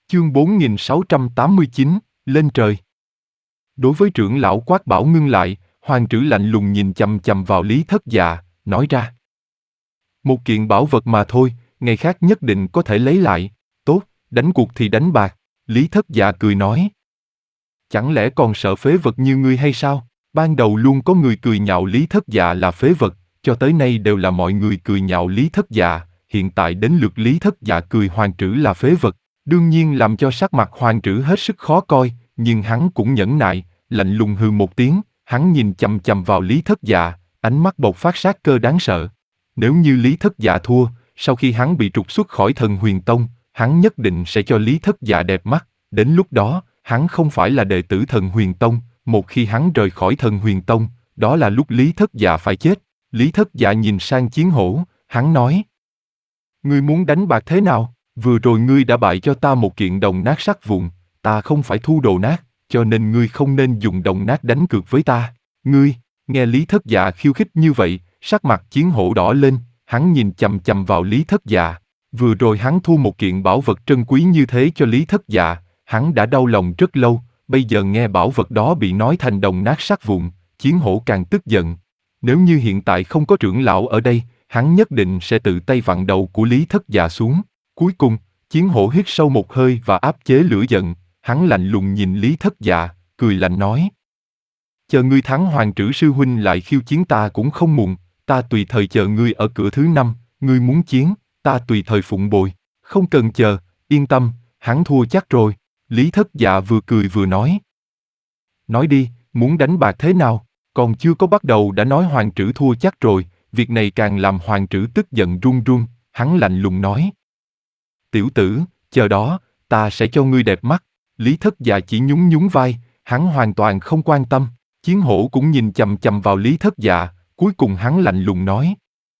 Chương 4689, lên trời. Đối với trưởng lão quát bảo ngưng lại, hoàng trữ lạnh lùng nhìn chằm chằm vào Lý Thất Dạ, nói ra. Một kiện bảo vật mà thôi, ngày khác nhất định có thể lấy lại. Tốt, đánh cuộc thì đánh bạc. Lý Thất Dạ cười nói. Chẳng lẽ còn sợ phế vật như ngươi hay sao? Ban đầu luôn có người cười nhạo Lý Thất Dạ là phế vật, cho tới nay đều là mọi người cười nhạo Lý Thất Dạ, hiện tại đến lượt Lý Thất Dạ cười hoàng trữ là phế vật. Đương nhiên làm cho sắc mặt hoàng trữ hết sức khó coi, nhưng hắn cũng nhẫn nại, lạnh lùng hừ một tiếng, hắn nhìn chằm chằm vào Lý Thất Dạ, ánh mắt bộc phát sát cơ đáng sợ. Nếu như Lý Thất Dạ thua, sau khi hắn bị trục xuất khỏi Thần Huyền Tông, hắn nhất định sẽ cho Lý Thất Dạ đẹp mắt, đến lúc đó, hắn không phải là đệ tử Thần Huyền Tông, một khi hắn rời khỏi Thần Huyền Tông, đó là lúc Lý Thất Dạ phải chết. Lý Thất Dạ nhìn sang Chiến Hổ, hắn nói: Ngươi muốn đánh bạc thế nào? Vừa rồi ngươi đã bại cho ta một kiện đồng nát sắt vụn, ta không phải thu đồ nát, cho nên ngươi không nên dùng đồng nát đánh cược với ta. Ngươi, nghe Lý Thất Dạ khiêu khích như vậy, sắc mặt Chiến Hổ đỏ lên, hắn nhìn chằm chằm vào Lý Thất Dạ. Vừa rồi hắn thu một kiện bảo vật trân quý như thế cho Lý Thất Dạ, hắn đã đau lòng rất lâu, bây giờ nghe bảo vật đó bị nói thành đồng nát sắt vụn, Chiến Hổ càng tức giận. Nếu như hiện tại không có trưởng lão ở đây, hắn nhất định sẽ tự tay vặn đầu của Lý Thất Dạ xuống. Cuối cùng, Chiến Hổ hít sâu một hơi và áp chế lửa giận, hắn lạnh lùng nhìn Lý Thất Dạ, cười lạnh nói. Chờ ngươi thắng hoàng trữ sư huynh lại khiêu chiến ta cũng không muộn, ta tùy thời chờ ngươi ở cửa thứ 5, ngươi muốn chiến, ta tùy thời phụng bồi, không cần chờ, yên tâm, hắn thua chắc rồi. Lý Thất Dạ vừa cười vừa nói. Nói đi, muốn đánh bạc thế nào? Còn chưa có bắt đầu đã nói hoàng trữ thua chắc rồi, việc này càng làm hoàng trữ tức giận run run, hắn lạnh lùng nói. Tiểu tử, chờ đó, ta sẽ cho ngươi đẹp mắt. Lý Thất Dạ chỉ nhún nhún vai, hắn hoàn toàn không quan tâm. Chiến Hổ cũng nhìn chằm chằm vào Lý Thất Dạ, cuối cùng hắn lạnh lùng nói.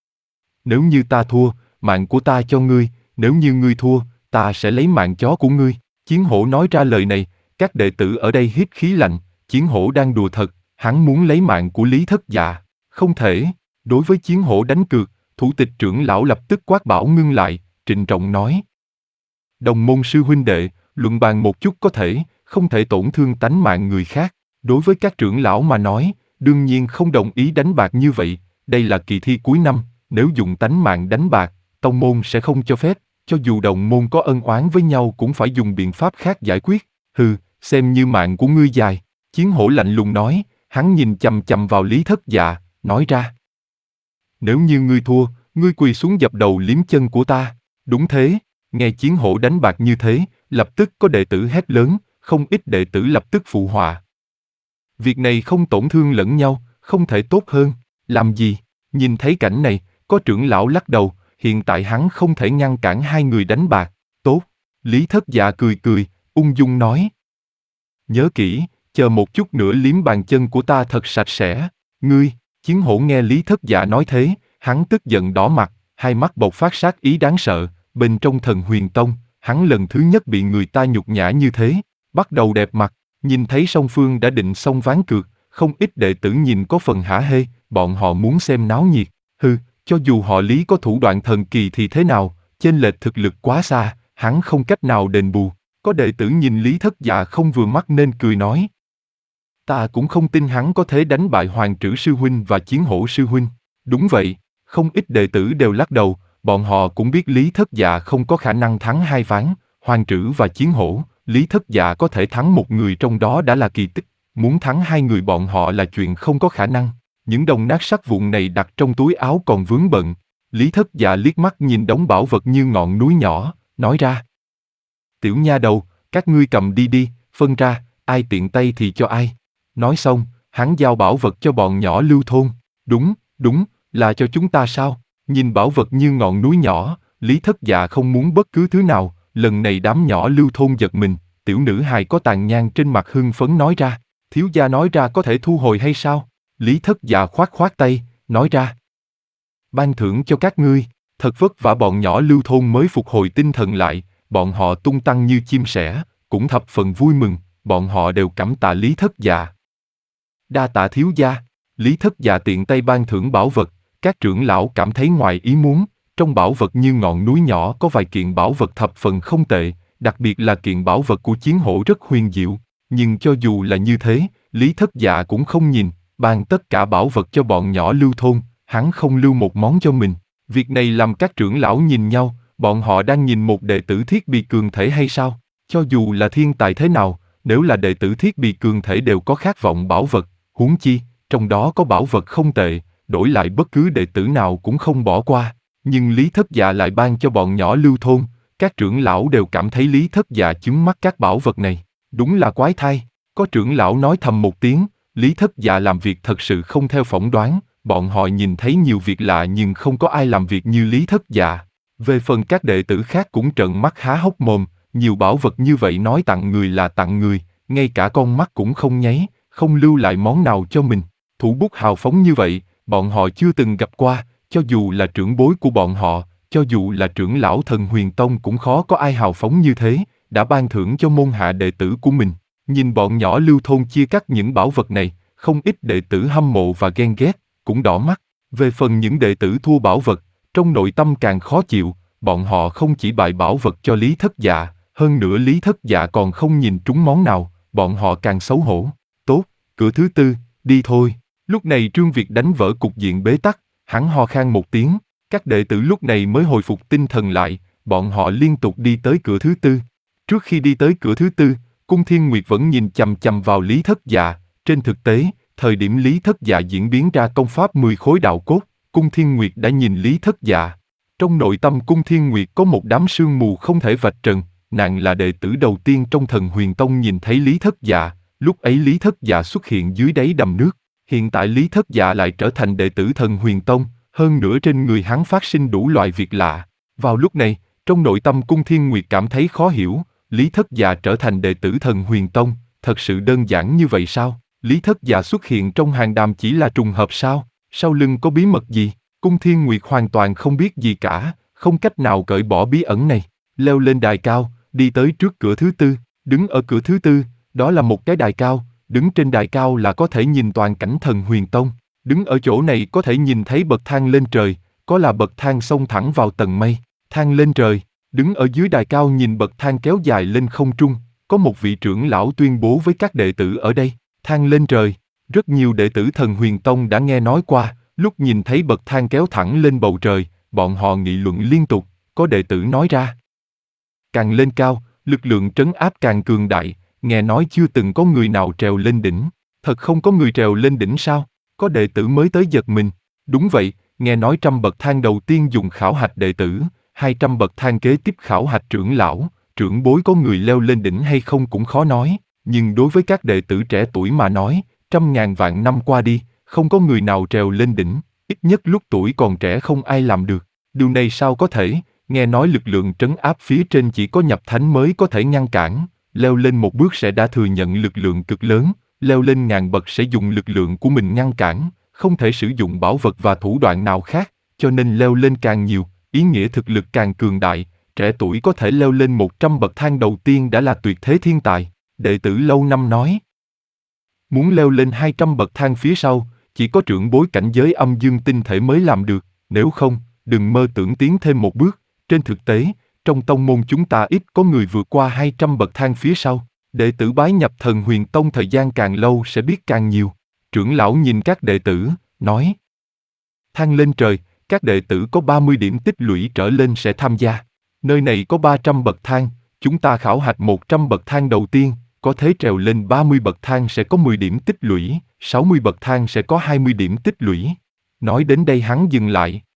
Nếu như ta thua, mạng của ta cho ngươi, nếu như ngươi thua, ta sẽ lấy mạng chó của ngươi. Chiến Hổ nói ra lời này, các đệ tử ở đây hít khí lạnh, Chiến Hổ đang đùa thật, hắn muốn lấy mạng của Lý Thất Dạ. Không thể, đối với Chiến Hổ đánh cược, thủ tịch trưởng lão lập tức quát bảo ngưng lại, trịnh trọng nói. Đồng môn sư huynh đệ, luận bàn một chút có thể, không thể tổn thương tánh mạng người khác. Đối với các trưởng lão mà nói, đương nhiên không đồng ý đánh bạc như vậy, đây là kỳ thi cuối năm, nếu dùng tánh mạng đánh bạc, tông môn sẽ không cho phép, cho dù đồng môn có ân oán với nhau cũng phải dùng biện pháp khác giải quyết. Hừ, xem như mạng của ngươi dài. Chiến Hổ lạnh lùng nói, hắn nhìn chằm chằm vào Lý Thất Dạ, nói ra. Nếu như ngươi thua, ngươi quỳ xuống dập đầu liếm chân của ta. Đúng thế, nghe Chiến Hổ đánh bạc như thế, lập tức có đệ tử hét lớn, không ít đệ tử lập tức phụ họa. Việc này không tổn thương lẫn nhau, không thể tốt hơn. Làm gì? Nhìn thấy cảnh này, có trưởng lão lắc đầu, hiện tại hắn không thể ngăn cản hai người đánh bạc. Tốt. Lý Thất Dạ cười cười, ung dung nói. Nhớ kỹ, chờ một chút nữa liếm bàn chân của ta thật sạch sẽ. Ngươi, Chiến Hổ nghe Lý Thất Dạ nói thế, hắn tức giận đỏ mặt, hai mắt bộc phát sát ý đáng sợ, bên trong Thần Huyền Tông, hắn lần thứ nhất bị người ta nhục nhã như thế, bắt đầu đẹp mặt, nhìn thấy song phương đã định xong ván cược, không ít đệ tử nhìn có phần hả hê, bọn họ muốn xem náo nhiệt. Hừ, cho dù họ Lý có thủ đoạn thần kỳ thì thế nào, chênh lệch thực lực quá xa, hắn không cách nào đền bù. Có đệ tử nhìn Lý Thất Dạ không vừa mắt nên cười nói. Ta cũng không tin hắn có thể đánh bại Hoàng Trữ sư huynh và Chiến Hổ sư huynh. Đúng vậy, không ít đệ tử đều lắc đầu, bọn họ cũng biết Lý Thất Dạ không có khả năng thắng hai ván, Hoàng Trữ và Chiến Hổ, Lý Thất Dạ có thể thắng một người trong đó đã là kỳ tích, muốn thắng hai người bọn họ là chuyện không có khả năng. Những đồng nát sắt vụn này đặt trong túi áo còn vướng bận. Lý Thất Dạ liếc mắt nhìn đống bảo vật như ngọn núi nhỏ, nói ra. Tiểu nha đầu, các ngươi cầm đi đi, phân ra, ai tiện tay thì cho ai. Nói xong, hắn giao bảo vật cho bọn nhỏ Lưu thôn. Đúng, là cho chúng ta sao? Nhìn bảo vật như ngọn núi nhỏ, Lý Thất Dạ không muốn bất cứ thứ nào, lần này đám nhỏ Lưu thôn giật mình, tiểu nữ hài có tàn nhang trên mặt hưng phấn nói ra, thiếu gia nói ra có thể thu hồi hay sao? Lý Thất Dạ khoát khoát tay, nói ra. Ban thưởng cho các ngươi, thật vất vả bọn nhỏ Lưu thôn mới phục hồi tinh thần lại, bọn họ tung tăng như chim sẻ, cũng thập phần vui mừng, bọn họ đều cảm tạ Lý Thất Dạ. Đa tạ thiếu gia, Lý Thất Dạ tiện tay ban thưởng bảo vật, các trưởng lão cảm thấy ngoài ý muốn, trong bảo vật như ngọn núi nhỏ có vài kiện bảo vật thập phần không tệ, đặc biệt là kiện bảo vật của chiến hổ rất huyền diệu. Nhưng cho dù là như thế, Lý Thất Dạ cũng không nhìn, ban tất cả bảo vật cho bọn nhỏ Lưu thôn, hắn không lưu một món cho mình. Việc này làm các trưởng lão nhìn nhau, bọn họ đang nhìn một đệ tử thiết bị cường thể hay sao? Cho dù là thiên tài thế nào, nếu là đệ tử thiết bị cường thể đều có khát vọng bảo vật, huống chi, trong đó có bảo vật không tệ, đổi lại bất cứ đệ tử nào cũng không bỏ qua. Nhưng Lý Thất Dạ lại ban cho bọn nhỏ Lưu thôn, các trưởng lão đều cảm thấy Lý Thất Dạ chứng mắt các bảo vật này. Đúng là quái thai. Có trưởng lão nói thầm một tiếng, Lý Thất Dạ làm việc thật sự không theo phỏng đoán, bọn họ nhìn thấy nhiều việc lạ nhưng không có ai làm việc như Lý Thất Dạ. Về phần các đệ tử khác cũng trợn mắt há hốc mồm, nhiều bảo vật như vậy nói tặng người là tặng người, ngay cả con mắt cũng không nháy, không lưu lại món nào cho mình. Thủ bút hào phóng như vậy, bọn họ chưa từng gặp qua, cho dù là trưởng bối của bọn họ, cho dù là trưởng lão Thần Huyền Tông cũng khó có ai hào phóng như thế, đã ban thưởng cho môn hạ đệ tử của mình. Nhìn bọn nhỏ Lưu thôn chia cắt những bảo vật này, không ít đệ tử hâm mộ và ghen ghét, cũng đỏ mắt. Về phần những đệ tử thua bảo vật, trong nội tâm càng khó chịu, bọn họ không chỉ bại bảo vật cho Lý Thất Dạ, hơn nữa Lý Thất Dạ còn không nhìn trúng món nào, bọn họ càng xấu hổ. Tốt, cửa thứ tư, đi thôi. Lúc này Trương Việt đánh vỡ cục diện bế tắc, hắn ho khan một tiếng, các đệ tử lúc này mới hồi phục tinh thần lại, bọn họ liên tục đi tới cửa thứ tư. Trước khi đi tới cửa thứ tư, Cung Thiên Nguyệt vẫn nhìn chằm chằm vào Lý Thất Dạ, trên thực tế, thời điểm Lý Thất Dạ diễn biến ra công pháp 10 khối đạo cốt, Cung Thiên Nguyệt đã nhìn Lý Thất Dạ. Trong nội tâm Cung Thiên Nguyệt có một đám sương mù không thể vạch trần, nàng là đệ tử đầu tiên trong Thần Huyền Tông nhìn thấy Lý Thất Dạ, lúc ấy Lý Thất Dạ xuất hiện dưới đáy đầm nước, hiện tại Lý Thất Dạ lại trở thành đệ tử Thần Huyền Tông, hơn nữa trên người hắn phát sinh đủ loại việc lạ. Vào lúc này, trong nội tâm Cung Thiên Nguyệt cảm thấy khó hiểu, Lý Thất Dạ trở thành đệ tử Thần Huyền Tông, thật sự đơn giản như vậy sao? Lý Thất Dạ xuất hiện trong hàng đàm chỉ là trùng hợp sao? Sau lưng có bí mật gì? Cung Thiên Nguyệt hoàn toàn không biết gì cả, không cách nào cởi bỏ bí ẩn này. Leo lên đài cao, đi tới trước cửa thứ tư, đứng ở cửa thứ tư, đó là một cái đài cao, đứng trên đài cao là có thể nhìn toàn cảnh Thần Huyền Tông. Đứng ở chỗ này có thể nhìn thấy bậc thang lên trời, có là bậc thang xông thẳng vào tầng mây, thang lên trời. Đứng ở dưới đài cao nhìn bậc thang kéo dài lên không trung, có một vị trưởng lão tuyên bố với các đệ tử ở đây, thang lên trời. Rất nhiều đệ tử Thần Huyền Tông đã nghe nói qua, lúc nhìn thấy bậc thang kéo thẳng lên bầu trời, bọn họ nghị luận liên tục, có đệ tử nói ra. Càng lên cao, lực lượng trấn áp càng cường đại, nghe nói chưa từng có người nào trèo lên đỉnh. Thật không có người trèo lên đỉnh sao? Có đệ tử mới tới giật mình. Đúng vậy, nghe nói 100 bậc thang đầu tiên dùng khảo hạch đệ tử, 200 bậc thang kế tiếp khảo hạch trưởng lão, trưởng bối có người leo lên đỉnh hay không cũng khó nói, nhưng đối với các đệ tử trẻ tuổi mà nói, 100.000 vạn năm qua đi, không có người nào trèo lên đỉnh, ít nhất lúc tuổi còn trẻ không ai làm được. Điều này sao có thể, nghe nói lực lượng trấn áp phía trên chỉ có nhập thánh mới có thể ngăn cản, leo lên một bước sẽ đã thừa nhận lực lượng cực lớn, leo lên ngàn bậc sẽ dùng lực lượng của mình ngăn cản, không thể sử dụng bảo vật và thủ đoạn nào khác, cho nên leo lên càng nhiều, ý nghĩa thực lực càng cường đại, trẻ tuổi có thể leo lên 100 bậc thang đầu tiên đã là tuyệt thế thiên tài, đệ tử lâu năm nói. Muốn leo lên 200 bậc thang phía sau, chỉ có trưởng bối cảnh giới âm dương tinh thể mới làm được, nếu không, đừng mơ tưởng tiến thêm một bước. Trên thực tế, trong tông môn chúng ta ít có người vượt qua 200 bậc thang phía sau. Đệ tử bái nhập Thần Huyền Tông thời gian càng lâu sẽ biết càng nhiều. Trưởng lão nhìn các đệ tử, nói. Thang lên trời, các đệ tử có 30 điểm tích lũy trở lên sẽ tham gia. Nơi này có 300 bậc thang, chúng ta khảo hạch 100 bậc thang đầu tiên, có thế trèo lên 30 bậc thang sẽ có 10 điểm tích lũy, 60 bậc thang sẽ có 20 điểm tích lũy. Nói đến đây hắn dừng lại,